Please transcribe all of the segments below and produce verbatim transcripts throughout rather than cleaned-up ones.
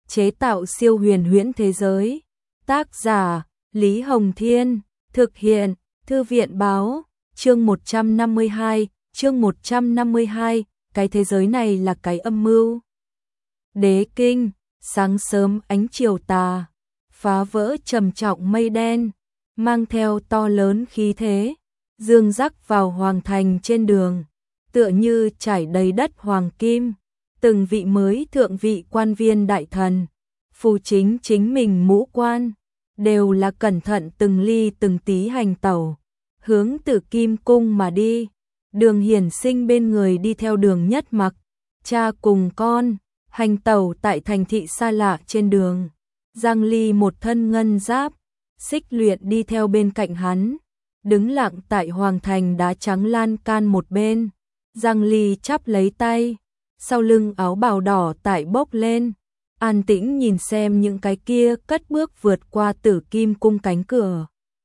chế tạo siêu huyền huyễn thế giới. Tác giả Lý Hồng Thiên, thực hiện Thư viện Báo. Chương một trăm năm mươi hai, chương một trăm năm mươi hai, cái thế giới này là cái âm mưu. Đế kinh, sáng sớm ánh chiều tà, phá vỡ trầm trọng mây đen, mang theo to lớn khí thế, dương rắc vào hoàng thành trên đường, tựa như trải đầy đất hoàng kim, từng vị mới thượng vị quan viên đại thần, phù chính chính mình mũ quan, đều là cẩn thận từng ly từng tí hành tẩu, hướng Tử Kim cung mà đi. Đường Hiển Sinh bên người đi theo Đường Nhất Mặc, cha cùng con, hành tẩu tại thành thị xa lạ trên đường. Giang Ly một thân ngân giáp, xích luyện đi theo bên cạnh hắn, đứng lặng tại hoàng thành đá trắng lan can một bên. Giang Ly chắp lấy tay, sau lưng áo bào đỏ tại bốc lên, an tĩnh nhìn xem những cái kia cất bước vượt qua Tử Kim cung cánh cửa.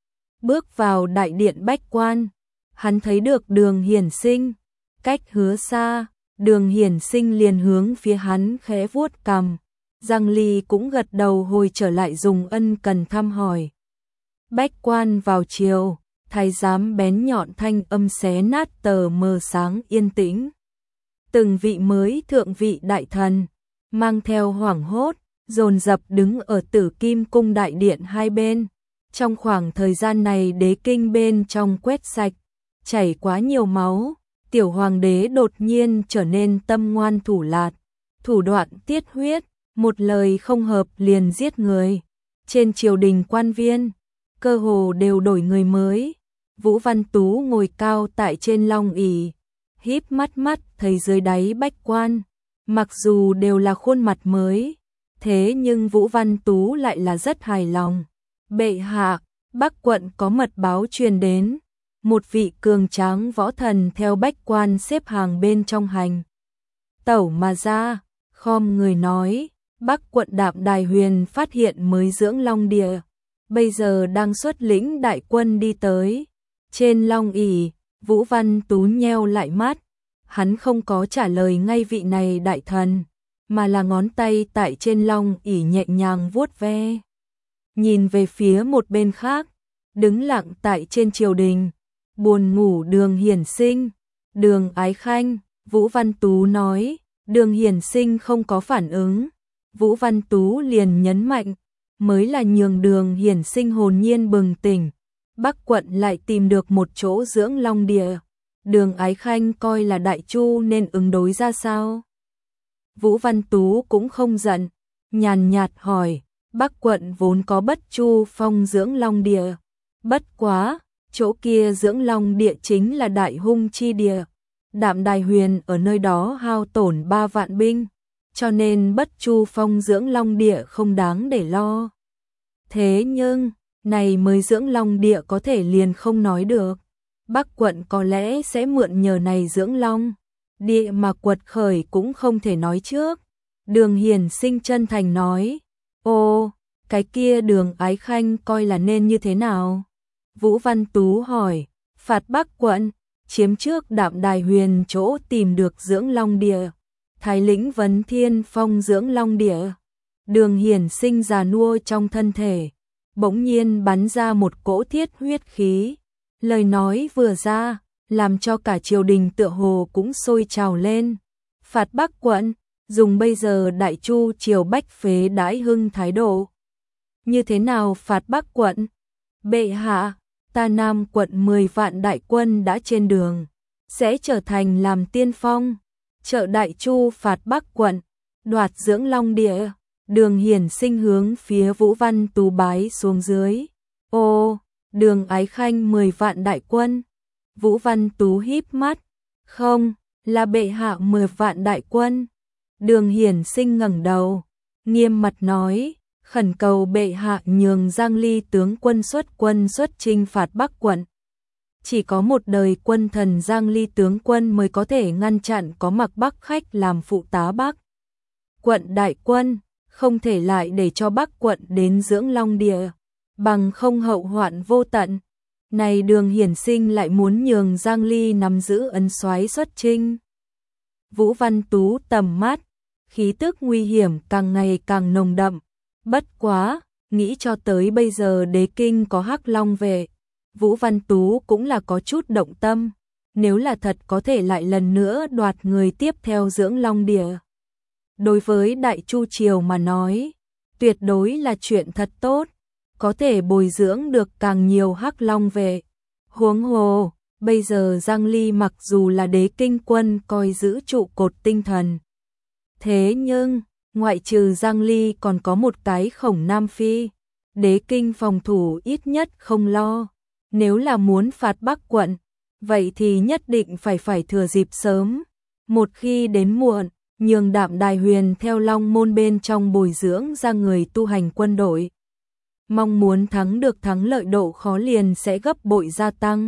Bước vào đại điện bách quan, hắn thấy được Đường Hiển Sinh, cách hứa xa, Đường Hiển Sinh liền hướng phía hắn khẽ vuốt cằm. Giang Ly cũng gật đầu hồi trở lại dùng ân cần thăm hỏi. Bách quan vào chiều, thái giám bén nhọn thanh âm xé nát tờ mờ sáng yên tĩnh. Từng vị mới thượng vị đại thần, mang theo hoảng hốt, dồn dập đứng ở Tử Kim cung đại điện hai bên. Trong khoảng thời gian này đế kinh bên trong quét sạch, chảy quá nhiều máu, tiểu hoàng đế đột nhiên trở nên tâm ngoan thủ lạt, thủ đoạn tiết huyết, một lời không hợp liền giết người. Trên triều đình quan viên, cơ hồ đều đổi người mới. Vũ Văn Tú ngồi cao tại trên long ỷ, híp mắt mắt thấy dưới đáy bách quan, mặc dù đều là khuôn mặt mới, thế nhưng Vũ Văn Tú lại là rất hài lòng. Bệ hạ, Bắc quận có mật báo truyền đến, một vị cường tráng võ thần theo bách quan xếp hàng bên trong hành tẩu mà ra, khom người nói, Bắc quận Đạm Đài Huyền phát hiện mới dưỡng long địa, bây giờ đang xuất lĩnh đại quân đi tới. Trên long ỷ, Vũ Văn Tú nheo lại mắt, hắn không có trả lời ngay vị này đại thần, mà là ngón tay tại trên long ỷ nhẹ nhàng vuốt ve. Nhìn về phía một bên khác, đứng lặng tại trên triều đình, buồn ngủ Đường Hiển Sinh, Đường Ái Khanh. Vũ Văn Tú nói, Đường Hiển Sinh không có phản ứng. Vũ Văn Tú liền nhấn mạnh, mới là nhường Đường Hiển Sinh hồn nhiên bừng tỉnh. Bắc quận lại tìm được một chỗ dưỡng long địa, Đường Ái Khanh coi là đại chu nên ứng đối ra sao? Vũ Văn Tú cũng không giận, nhàn nhạt hỏi, Bắc quận vốn có Bất Chu Phong dưỡng long địa, bất quá, chỗ kia dưỡng long địa chính là đại hung chi địa, Đạm Đài Huyền ở nơi đó hao tổn ba vạn binh, cho nên Bất Chu Phong dưỡng long địa không đáng để lo. Thế nhưng, này mới dưỡng long địa có thể liền không nói được. Bắc quận có lẽ sẽ mượn nhờ này dưỡng long địa mà quật khởi cũng không thể nói trước. Đường Hiển Sinh chân thành nói, ô, cái kia Đường Ái Khanh coi là nên như thế nào? Vũ Văn Tú hỏi, phạt Bắc quận, chiếm trước Đạm Đài Huyền chỗ tìm được dưỡng long địa, thái lĩnh Vấn Thiên Phong dưỡng long địa. Đường Hiển Sinh già nua trong thân thể, bỗng nhiên bắn ra một cỗ thiết huyết khí. Lời nói vừa ra, làm cho cả triều đình tựa hồ cũng sôi trào lên. Phạt Bắc quận, dùng bây giờ đại chu triều bách phế đãi hưng thái độ. Như thế nào phạt Bắc quận? Bệ hạ, ta Nam quận mười vạn đại quân đã trên đường, sẽ trở thành làm tiên phong, trợ đại chu phạt Bắc quận, đoạt dưỡng long địa. Đường Hiển Sinh hướng phía Vũ Văn Tú bái xuống dưới. Ô, Đường Ái Khanh mười vạn đại quân. Vũ Văn Tú híp mắt. Không, là bệ hạ mười vạn đại quân. Đường Hiển Sinh ngẩng đầu, nghiêm mặt nói, khẩn cầu bệ hạ nhường Giang Ly tướng quân xuất quân xuất chinh phạt Bắc quận. Chỉ có một đời quân thần Giang Ly tướng quân mới có thể ngăn chặn có mặc Bắc khách làm phụ tá Bắc quận đại quân, không thể lại để cho Bắc quận đến dưỡng long địa, bằng không hậu hoạn vô tận. Này Đường Hiển Sinh lại muốn nhường Giang Ly nắm giữ ấn soái xuất chinh. Vũ Văn Tú tầm mắt, khí tức nguy hiểm càng ngày càng nồng đậm. Bất quá, nghĩ cho tới bây giờ đế kinh có Hắc Long vệ, Vũ Văn Tú cũng là có chút động tâm, nếu là thật có thể lại lần nữa đoạt người tiếp theo dưỡng Long Địa. Đối với Đại Chu Triều mà nói, tuyệt đối là chuyện thật tốt, có thể bồi dưỡng được càng nhiều Hắc Long vệ. Huống hồ, bây giờ Giang Ly mặc dù là đế kinh quân coi giữ trụ cột tinh thần. Thế nhưng, ngoại trừ Giang Ly còn có một cái Khổng Nam Phi, đế kinh phòng thủ ít nhất không lo. Nếu là muốn phạt Bắc quận, vậy thì nhất định phải phải thừa dịp sớm. Một khi đến muộn, nhường Đạm Đài Huyền theo Long môn bên trong bồi dưỡng ra người tu hành quân đội. Mong muốn thắng được thắng lợi độ khó liền sẽ gấp bội gia tăng.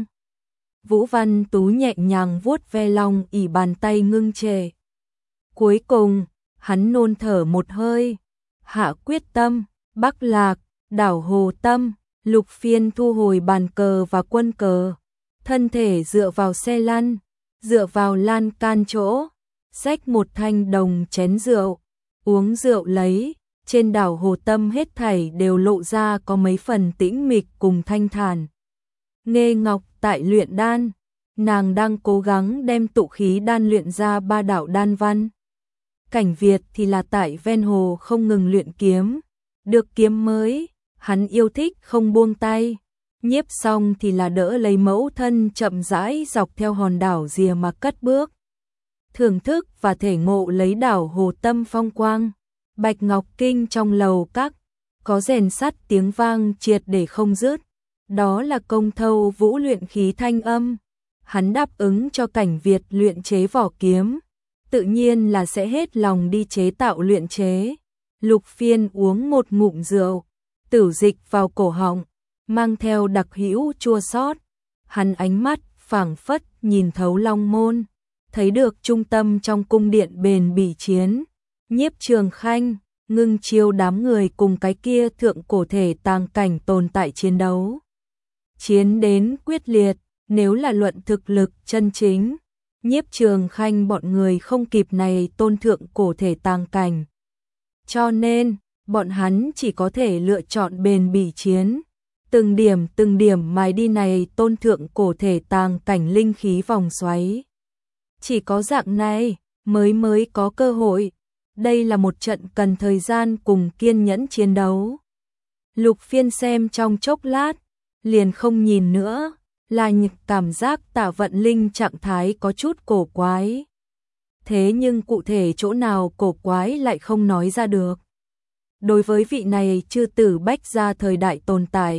Vũ Văn Tú nhẹ nhàng vuốt ve long ỉ bàn tay ngưng trệ. Cuối cùng, hắn nôn thở một hơi, hạ quyết tâm, Bắc Lạc, đảo Hồ Tâm, Lục Phiên thu hồi bàn cờ và quân cờ, thân thể dựa vào xe lăn, dựa vào lan can chỗ, xách một thanh đồng chén rượu, uống rượu lấy, trên đảo Hồ Tâm hết thảy đều lộ ra có mấy phần tĩnh mịch cùng thanh thản. Nghê Ngọc tại luyện đan, nàng đang cố gắng đem tụ khí đan luyện ra ba đạo đan văn. Cảnh Việt thì là tại ven hồ không ngừng luyện kiếm, được kiếm mới, hắn yêu thích không buông tay. Nhiếp xong thì là đỡ lấy mẫu thân chậm rãi dọc theo hòn đảo rìa mà cất bước. Thưởng thức và thể ngộ lấy đảo Hồ Tâm phong quang. Bạch Ngọc Kinh trong lầu các, có rèn sắt tiếng vang triệt để không dứt. Đó là Công Thâu Vũ luyện khí thanh âm. Hắn đáp ứng cho Cảnh Việt luyện chế vỏ kiếm, tự nhiên là sẽ hết lòng đi chế tạo luyện chế. Lục Phiên uống một ngụm rượu, tửu dịch vào cổ họng, mang theo đặc hữu chua xót. Hắn ánh mắt phảng phất nhìn thấu Long môn, thấy được trung tâm trong cung điện bền bỉ chiến. Nhiếp Trường Khanh, Ngưng Chiêu đám người cùng cái kia thượng cổ thể tàng cảnh tồn tại chiến đấu. Chiến đến quyết liệt, nếu là luận thực lực chân chính, Nhiếp Trường Khanh bọn người không kịp này tôn thượng cổ thể tàng cảnh. Cho nên, bọn hắn chỉ có thể lựa chọn bền bỉ chiến, từng điểm từng điểm mài đi này tôn thượng cổ thể tàng cảnh linh khí vòng xoáy. Chỉ có dạng này mới mới có cơ hội. Đây là một trận cần thời gian cùng kiên nhẫn chiến đấu. Lục Phiên xem trong chốc lát, liền không nhìn nữa, là nhịp cảm giác Tạ Vận Linh trạng thái có chút cổ quái. Thế nhưng cụ thể chỗ nào cổ quái lại không nói ra được. Đối với vị này chư tử bách gia thời đại tồn tại,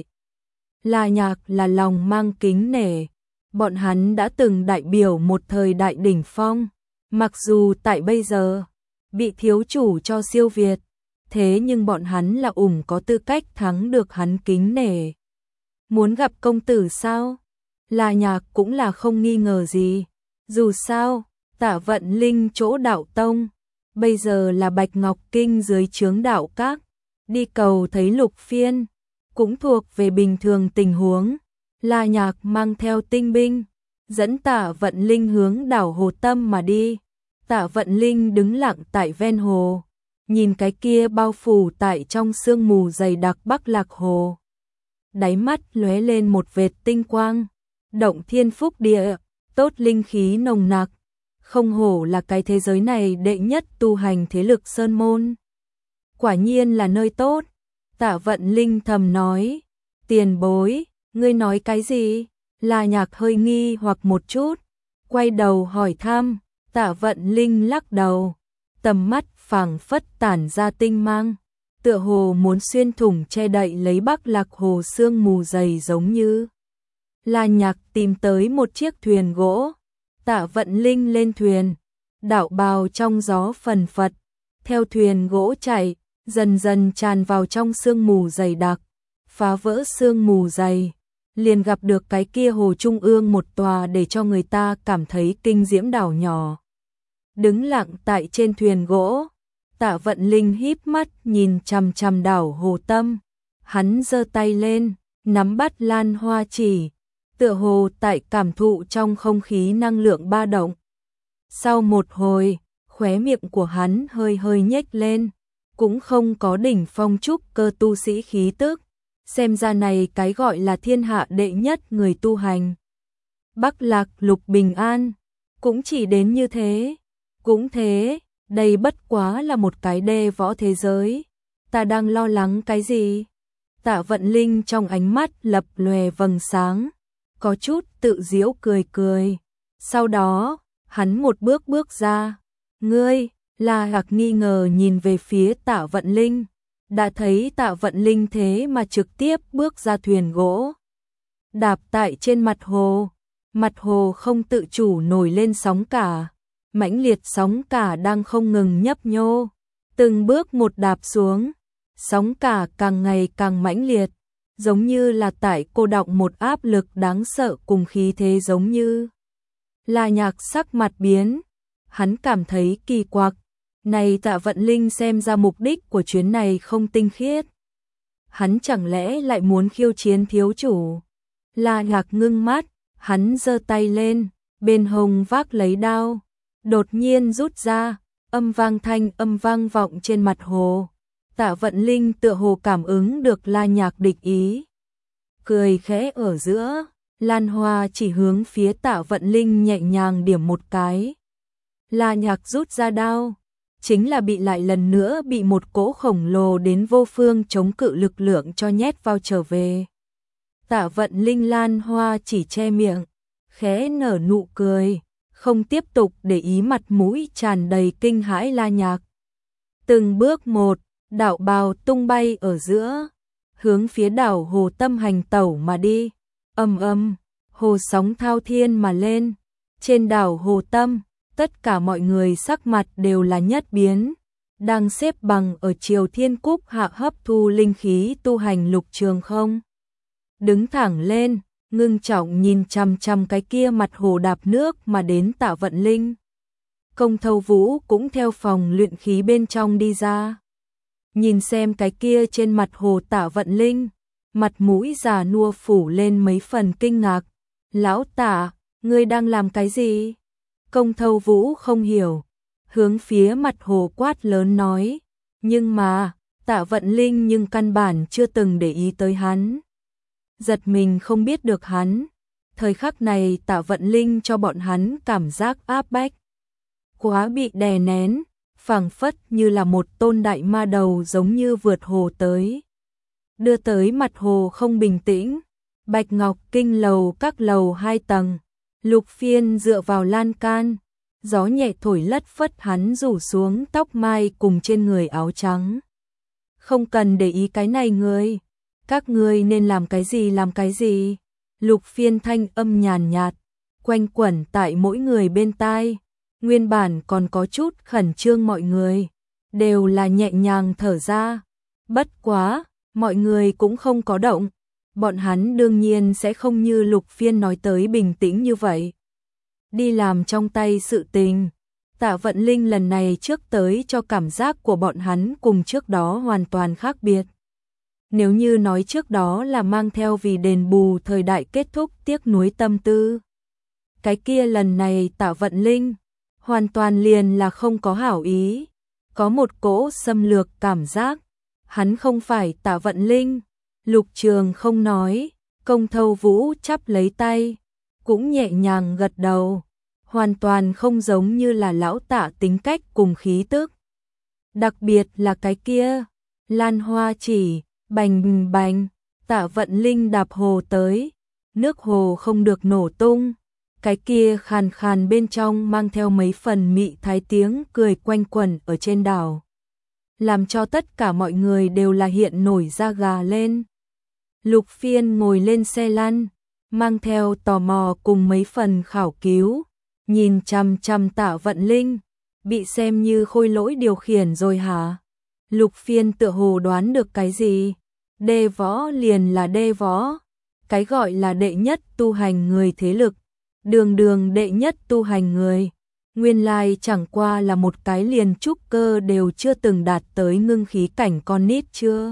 La Nhạc là lòng mang kính nể. Bọn hắn đã từng đại biểu một thời đại đỉnh phong, mặc dù tại bây giờ bị thiếu chủ cho siêu việt, thế nhưng bọn hắn là ủng có tư cách thắng được hắn kính nể. Muốn gặp công tử sao? La Nhạc cũng là không nghi ngờ gì. Dù sao, Tạ Vận Linh chỗ đạo tông, bây giờ là Bạch Ngọc Kinh dưới trướng đạo các, đi cầu thấy Lục Phiên, cũng thuộc về bình thường tình huống. La Nhạc mang theo tinh binh, dẫn Tạ Vận Linh hướng đảo Hồ Tâm mà đi. Tạ Vận Linh đứng lặng tại ven hồ, nhìn cái kia bao phủ tại trong sương mù dày đặc Bắc Lạc Hồ. Đáy mắt lóe lên một vệt tinh quang, động thiên phúc địa, tốt linh khí nồng nặc, không hổ là cái thế giới này đệ nhất tu hành thế lực sơn môn. Quả nhiên là nơi tốt. Tạ Vận Linh thầm nói, tiền bối, ngươi nói cái gì? La Nhạc hơi nghi hoặc một chút, quay đầu hỏi thăm. Tạ Vận Linh lắc đầu, tầm mắt phảng phất tản ra tinh mang, tựa hồ muốn xuyên thủng che đậy lấy Bắc Lạc Hồ sương mù dày giống như. La Nhạc tìm tới một chiếc thuyền gỗ, Tạ Vận Linh lên thuyền, đạo bào trong gió phần phật, theo thuyền gỗ chạy, dần dần tràn vào trong sương mù dày đặc, phá vỡ sương mù dày, liền gặp được cái kia hồ trung ương một tòa để cho người ta cảm thấy kinh diễm đảo nhỏ. Đứng lặng tại trên thuyền gỗ, Tạ Vận Linh híp mắt nhìn chằm chằm đảo Hồ Tâm, hắn giơ tay lên, nắm bắt lan hoa chỉ, tựa hồ tại cảm thụ trong không khí năng lượng ba động. Sau một hồi, khóe miệng của hắn hơi hơi nhếch lên, cũng không có đỉnh phong trúc cơ tu sĩ khí tức, xem ra này cái gọi là thiên hạ đệ nhất người tu hành. Bắc Lạc Lục bình an, cũng chỉ đến như thế, cũng thế, đây bất quá là một cái đê võ thế giới, ta đang lo lắng cái gì? Tạ Vận Linh trong ánh mắt lập lòe vầng sáng, có chút tự giễu cười cười, sau đó, hắn một bước bước ra, ngươi, La Hạc nghi ngờ nhìn về phía Tạ Vận Linh, đã thấy Tạ Vận Linh thế mà trực tiếp bước ra thuyền gỗ, đạp tại trên mặt hồ, mặt hồ không tự chủ nổi lên sóng cả, mãnh liệt sóng cả đang không ngừng nhấp nhô, từng bước một đạp xuống, sóng cả càng ngày càng mãnh liệt, giống như là tại cô đọng một áp lực đáng sợ cùng khí thế giống như. La Nhạc sắc mặt biến, hắn cảm thấy kỳ quặc, này Tạ Vận Linh xem ra mục đích của chuyến này không tinh khiết. Hắn chẳng lẽ lại muốn khiêu chiến thiếu chủ? La Nhạc ngưng mắt, hắn giơ tay lên, bên hông vác lấy đao, đột nhiên rút ra, âm vang thanh âm vang vọng trên mặt hồ. Tạ Vận Linh tựa hồ cảm ứng được La Nhạc địch ý, cười khẽ ở giữa, Lan Hoa chỉ hướng phía Tạ Vận Linh nhẹ nhàng điểm một cái. La Nhạc rút ra đao, chính là bị lại lần nữa bị một cỗ khổng lồ đến vô phương chống cự lực lượng cho nhét vào trở về. Tạ Vận Linh Lan Hoa chỉ che miệng, khẽ nở nụ cười, không tiếp tục để ý mặt mũi tràn đầy kinh hãi La Nhạc. Từng bước một, đạo bào tung bay ở giữa, hướng phía đảo hồ tâm hành tẩu mà đi. Ầm ầm, hồ sóng thao thiên mà lên. Trên đảo hồ tâm, tất cả mọi người sắc mặt đều là nhất biến, đang xếp bằng ở Triều Thiên Cúc hạ hấp thu linh khí tu hành Lục Trường Không. Đứng thẳng lên, ngưng trọng nhìn chằm chằm cái kia mặt hồ đạp nước mà đến Tạ Vận Linh. Công Thâu Vũ cũng theo phòng luyện khí bên trong đi ra. Nhìn xem cái kia trên mặt hồ Tạ Vận Linh, mặt mũi già nua phủ lên mấy phần kinh ngạc. Lão Tạ, ngươi đang làm cái gì? Công Thâu Vũ không hiểu, hướng phía mặt hồ quát lớn nói, nhưng mà, Tạ Vận Linh nhưng căn bản chưa từng để ý tới hắn. Giật mình không biết được hắn, thời khắc này Tạ Vận Linh cho bọn hắn cảm giác áp bách, quá bị đè nén, phảng phất như là một tôn đại ma đầu giống như vượt hồ tới. Đưa tới mặt hồ không bình tĩnh, Bạch Ngọc Kinh lầu các lầu hai tầng, Lục Phiên dựa vào lan can, gió nhẹ thổi lất phất hắn rủ xuống tóc mai cùng trên người áo trắng. Không cần để ý cái này ngươi, các ngươi nên làm cái gì làm cái gì. Lục Phiên thanh âm nhàn nhạt, quanh quẩn tại mỗi người bên tai, nguyên bản còn có chút khẩn trương mọi người, đều là nhẹ nhàng thở ra. Bất quá, mọi người cũng không có động, bọn hắn đương nhiên sẽ không như Lục Phiên nói tới bình tĩnh như vậy. Đi làm trong tay sự tình, Tạ Vận Linh lần này trước tới cho cảm giác của bọn hắn cùng trước đó hoàn toàn khác biệt. Nếu như nói trước đó là mang theo vì đền bù thời đại kết thúc tiếc nuối tâm tư, cái kia lần này Tạ Vận Linh hoàn toàn liền là không có hảo ý, có một cỗ xâm lược cảm giác. Hắn không phải Tạ Vận Linh. Lục Trường Không nói, Công Thâu Vũ chắp lấy tay, cũng nhẹ nhàng gật đầu, hoàn toàn không giống như là lão Tạ tính cách cùng khí tức. Đặc biệt là cái kia, Lan Hoa chỉ, bành bành, Tạ Vận Linh đạp hồ tới, nước hồ không được nổ tung, cái kia khàn khàn bên trong mang theo mấy phần mị thái tiếng cười quanh quẩn ở trên đảo, làm cho tất cả mọi người đều là hiện nổi da gà lên. Lục Phiên ngồi lên xe lăn, mang theo tò mò cùng mấy phần khảo cứu, nhìn chằm chằm Tạ Vận Linh, bị xem như khôi lỗi điều khiển rồi hả? Lục Phiên tựa hồ đoán được cái gì, đê võ liền là đê võ, cái gọi là đệ nhất tu hành người thế lực, đường đường đệ nhất tu hành người, nguyên lai chẳng qua là một cái liền trúc cơ đều chưa từng đạt tới ngưng khí cảnh con nít chưa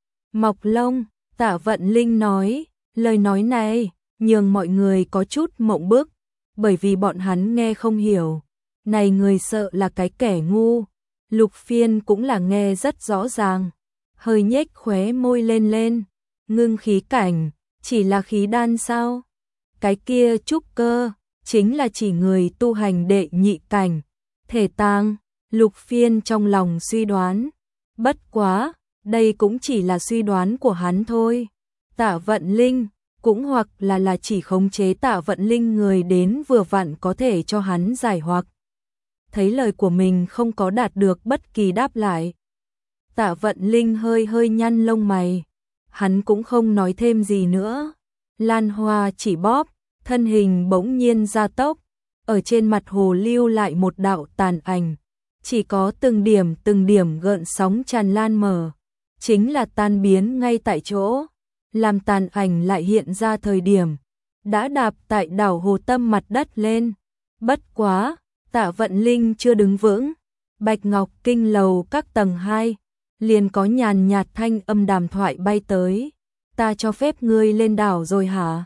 mọc lông. Tạ Vận Linh nói, lời nói này nhường mọi người có chút mộng bức, bởi vì bọn hắn nghe không hiểu. này người sợ là cái kẻ ngu. Lục Phiên cũng là nghe rất rõ ràng, hơi nhếch khóe môi lên lên, ngưng khí cảnh, chỉ là khí đan sao? Cái kia trúc cơ, chính là chỉ người tu hành đệ nhị cảnh, thể tang. Lục Phiên trong lòng suy đoán, bất quá, đây cũng chỉ là suy đoán của hắn thôi. Tạ Vận Linh, cũng hoặc là là chỉ khống chế Tạ Vận Linh người đến vừa vặn có thể cho hắn giải hoặc. Thấy lời của mình không có đạt được bất kỳ đáp lại, Tạ Vận Linh hơi hơi nhăn lông mày, hắn cũng không nói thêm gì nữa. Lan hoa chỉ bóp, thân hình bỗng nhiên gia tốc, ở trên mặt hồ lưu lại một đạo tàn ảnh, chỉ có từng điểm từng điểm gợn sóng tràn lan mở, chính là tan biến ngay tại chỗ. Làm tàn ảnh lại hiện ra thời điểm đã đạp tại đảo hồ tâm mặt đất lên. Bất quá, Tạ Vận Linh chưa đứng vững, Bạch Ngọc Kinh lầu các tầng hai, liền có nhàn nhạt thanh âm đàm thoại bay tới. Ta cho phép ngươi lên đảo rồi hả?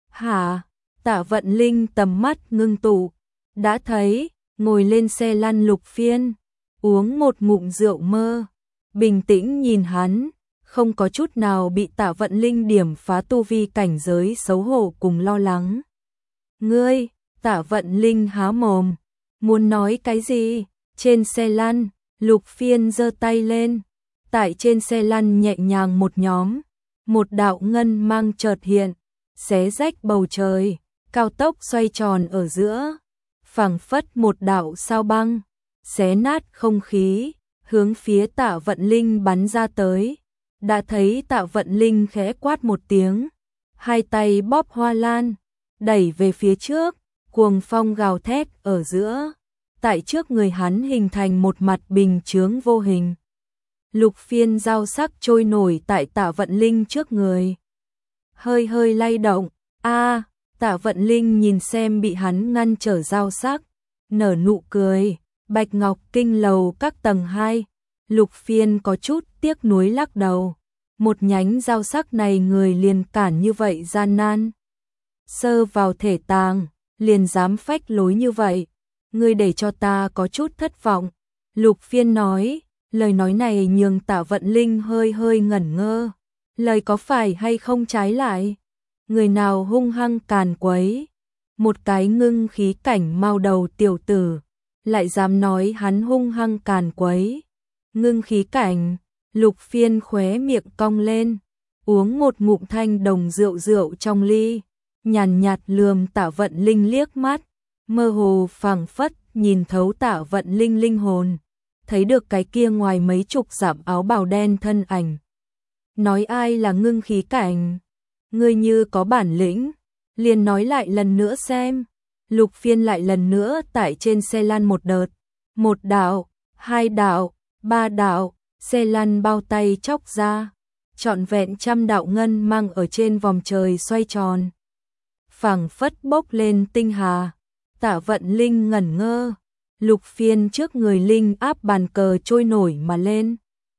Hả? Tạ Vận Linh tầm mắt ngưng tụ, đã thấy, ngồi lên xe lăn Lục Phiên, uống một ngụm rượu mơ, bình tĩnh nhìn hắn, không có chút nào bị Tạ Vận Linh điểm phá tu vi cảnh giới xấu hổ cùng lo lắng. Ngươi, Tạ Vận Linh há mồm, muốn nói cái gì? Trên xe lăn, Lục Phiên giơ tay lên, tại trên xe lăn nhẹ nhàng một nhóm, một đạo ngân mang chợt hiện, xé rách bầu trời, cao tốc xoay tròn ở giữa, phảng phất một đạo sao băng, xé nát không khí, hướng phía Tạ Vận Linh bắn ra tới. Đã thấy Tạ Vận Linh khẽ quát một tiếng, hai tay bóp hoa lan, đẩy về phía trước, cuồng phong gào thét ở giữa, tại trước người hắn hình thành một mặt bình chướng vô hình. Lục Phiên dao sắc trôi nổi tại Tạ Vận Linh trước người, hơi hơi lay động. A, Tạ Vận Linh nhìn xem bị hắn ngăn trở dao sắc, nở nụ cười. Bạch Ngọc Kinh lầu các tầng hai, Lục Phiên có chút tiếc nuối lắc đầu, một nhánh dao sắc này người liền cản như vậy gian nan, sơ vào thể tàng, liền dám phách lối như vậy, ngươi để cho ta có chút thất vọng. Lục Phiên nói, lời nói này nhường Tạ Vận Linh hơi hơi ngẩn ngơ, lời có phải hay không trái lại, người nào hung hăng càn quấy, một cái ngưng khí cảnh mau đầu tiểu tử, lại dám nói hắn hung hăng càn quấy. Ngưng khí cảnh, Lục Phiên khóe miệng cong lên, uống một ngụm thanh đồng rượu rượu trong ly, nhàn nhạt lườm Tạ Vận Linh liếc mắt, mơ hồ phảng phất nhìn thấu Tạ Vận Linh linh hồn, thấy được cái kia ngoài mấy chục dặm áo bào đen thân ảnh. Nói ai là ngưng khí cảnh? Ngươi như có bản lĩnh, liền nói lại lần nữa xem. Lục Phiên lại lần nữa tại trên xe lăn một đợt, một đạo, hai đạo, ba đạo, xe lăn bao tay chóc ra, trọn vẹn trăm đạo ngân mang ở trên vòng trời xoay tròn, phảng phất bốc lên tinh hà. Tạ Vận Linh ngẩn ngơ, Lục Phiên trước người linh áp bàn cờ trôi nổi mà lên,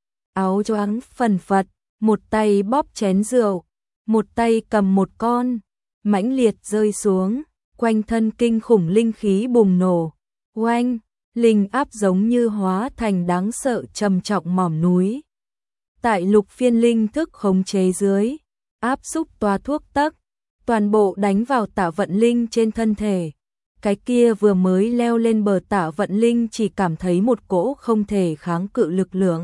áo choàng phần phật, một tay bóp chén rượu, một tay cầm một con, mãnh liệt rơi xuống, quanh thân kinh khủng linh khí bùng nổ, oanh, linh áp giống như hóa thành đáng sợ trầm trọng mỏm núi. Tại Lục Phiên linh thức khống chế dưới, áp xúc toa thuốc tắc, toàn bộ đánh vào Tạ Vận Linh trên thân thể. Cái kia vừa mới leo lên bờ Tạ Vận Linh chỉ cảm thấy một cỗ không thể kháng cự lực lượng,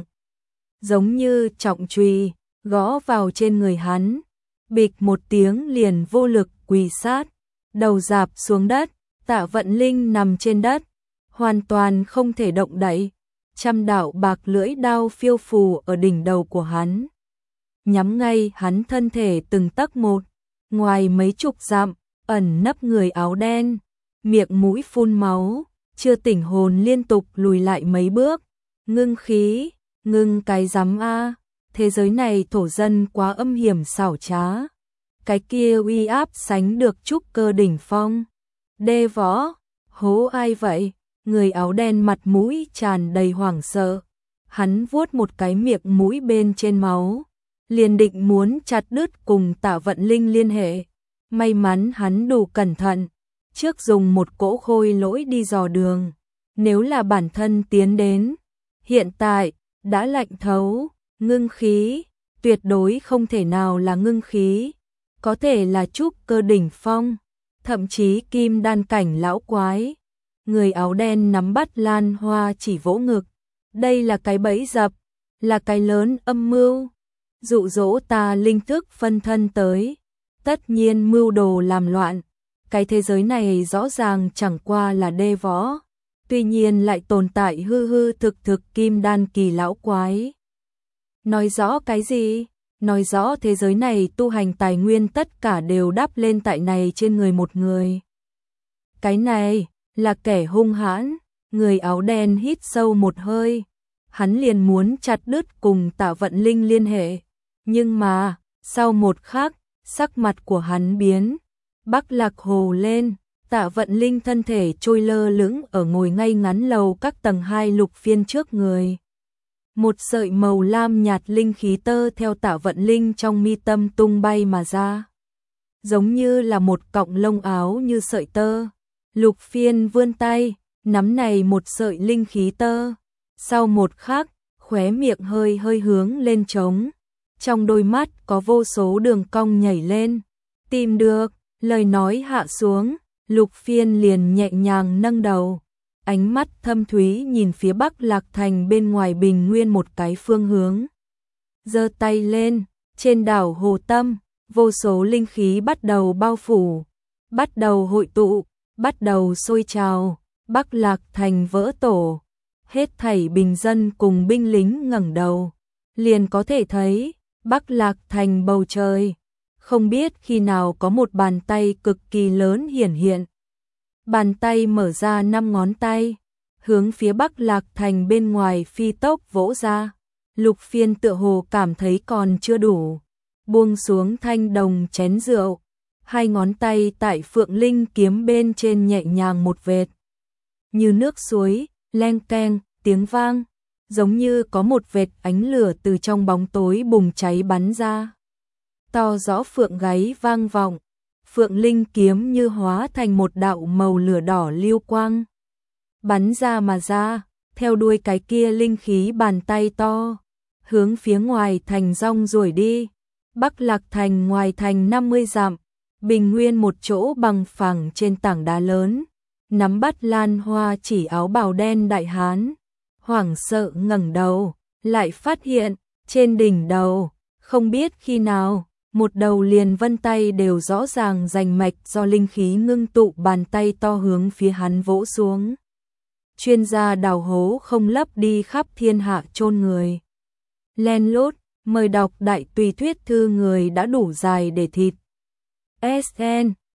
giống như trọng chùy gõ vào trên người hắn, bịch một tiếng liền vô lực quỳ sát, đầu rạp xuống đất. Tạ Vận Linh nằm trên đất, hoàn toàn không thể động đậy, trăm đạo bạc lưỡi đao phiêu phù ở đỉnh đầu của hắn, nhắm ngay hắn thân thể từng tấc một. Ngoài mấy chục dặm, ẩn nấp người áo đen, miệng mũi phun máu, chưa tỉnh hồn liên tục lùi lại mấy bước. Ngưng khí, ngưng cái rắm a, thế giới này thổ dân quá âm hiểm xảo trá. Cái kia uy áp sánh được trúc cơ đỉnh phong. Đê võ, hố ai vậy? Người áo đen mặt mũi tràn đầy hoảng sợ. Hắn vuốt một cái miệng mũi bên trên máu, liền định muốn chặt đứt cùng Tạ Vận Linh liên hệ. May mắn hắn đủ cẩn thận, trước dùng một cỗ khôi lỗi đi dò đường, Nếu là bản thân tiến đến, hiện tại, đã lạnh thấu, ngưng khí, tuyệt đối không thể nào là ngưng khí, có thể là trúc cơ đỉnh phong, thậm chí kim đan cảnh lão quái. Người áo đen nắm bắt lan hoa chỉ vỗ ngực, đây là cái bẫy dập, là cái lớn âm mưu, dụ dỗ ta linh thức phân thân tới, tất nhiên mưu đồ làm loạn. Cái thế giới này rõ ràng chẳng qua là đê võ, tuy nhiên lại tồn tại hư hư thực thực kim đan kỳ lão quái. Nói rõ cái gì? Nói rõ thế giới này tu hành tài nguyên tất cả đều đắp lên tại này trên người một người. Cái này là kẻ hung hãn. Người áo đen hít sâu một hơi, hắn liền muốn chặt đứt cùng Tạ Vận Linh liên hệ, nhưng mà sau một khắc, sắc mặt của hắn biến, Bắc Lạc Hồ lên. Tạ Vận Linh thân thể trôi lơ lửng ở ngồi ngay ngắn lầu các tầng hai lục phiên trước người. Một sợi màu lam nhạt linh khí tơ theo Tạ Vận Linh trong mi tâm tung bay mà ra, giống như là một cọng lông áo như sợi tơ. Lục phiên vươn tay, nắm này một sợi linh khí tơ. Sau một khắc, khóe miệng hơi hơi hướng lên trống, trong đôi mắt có vô số đường cong nhảy lên. Tìm được, lời nói hạ xuống, Lục phiên liền nhẹ nhàng nâng đầu, ánh mắt thâm thúy nhìn phía Bắc Lạc Thành bên ngoài bình nguyên một cái phương hướng. Giơ tay lên, trên đảo Hồ Tâm, vô số linh khí bắt đầu bao phủ, bắt đầu hội tụ, bắt đầu sôi trào. Bắc Lạc Thành vỡ tổ, hết thảy bình dân cùng binh lính ngẩng đầu, liền có thể thấy Bắc Lạc Thành bầu trời. Không biết khi nào có một bàn tay cực kỳ lớn hiển hiện. Bàn tay mở ra năm ngón tay, hướng phía Bắc Lạc Thành bên ngoài phi tốc vỗ ra. Lục phiên tựa hồ cảm thấy còn chưa đủ, buông xuống thanh đồng chén rượu, hai ngón tay tại Phượng Linh kiếm bên trên nhẹ nhàng một vệt. Như nước suối, leng keng, tiếng vang, giống như có một vệt ánh lửa từ trong bóng tối bùng cháy bắn ra. To rõ phượng gáy vang vọng, Phượng Linh kiếm như hóa thành một đạo màu lửa đỏ lưu quang, bắn ra mà ra, theo đuôi cái kia linh khí bàn tay to, hướng phía ngoài thành rong ruổi đi. Bắc Lạc Thành ngoài thành năm mươi dặm, bình nguyên một chỗ bằng phẳng trên tảng đá lớn, nắm bắt lan hoa chỉ áo bào đen đại hán, hoảng sợ ngẩng đầu, lại phát hiện trên đỉnh đầu, không biết khi nào, một đầu liền vân tay đều rõ ràng rành mạch do linh khí ngưng tụ, bàn tay to hướng phía hắn vỗ xuống. Chuyên gia đào hố không lấp đi khắp thiên hạ chôn người. Len lút, mời đọc đại tùy thuyết thư người đã đủ dài để thịt. ét en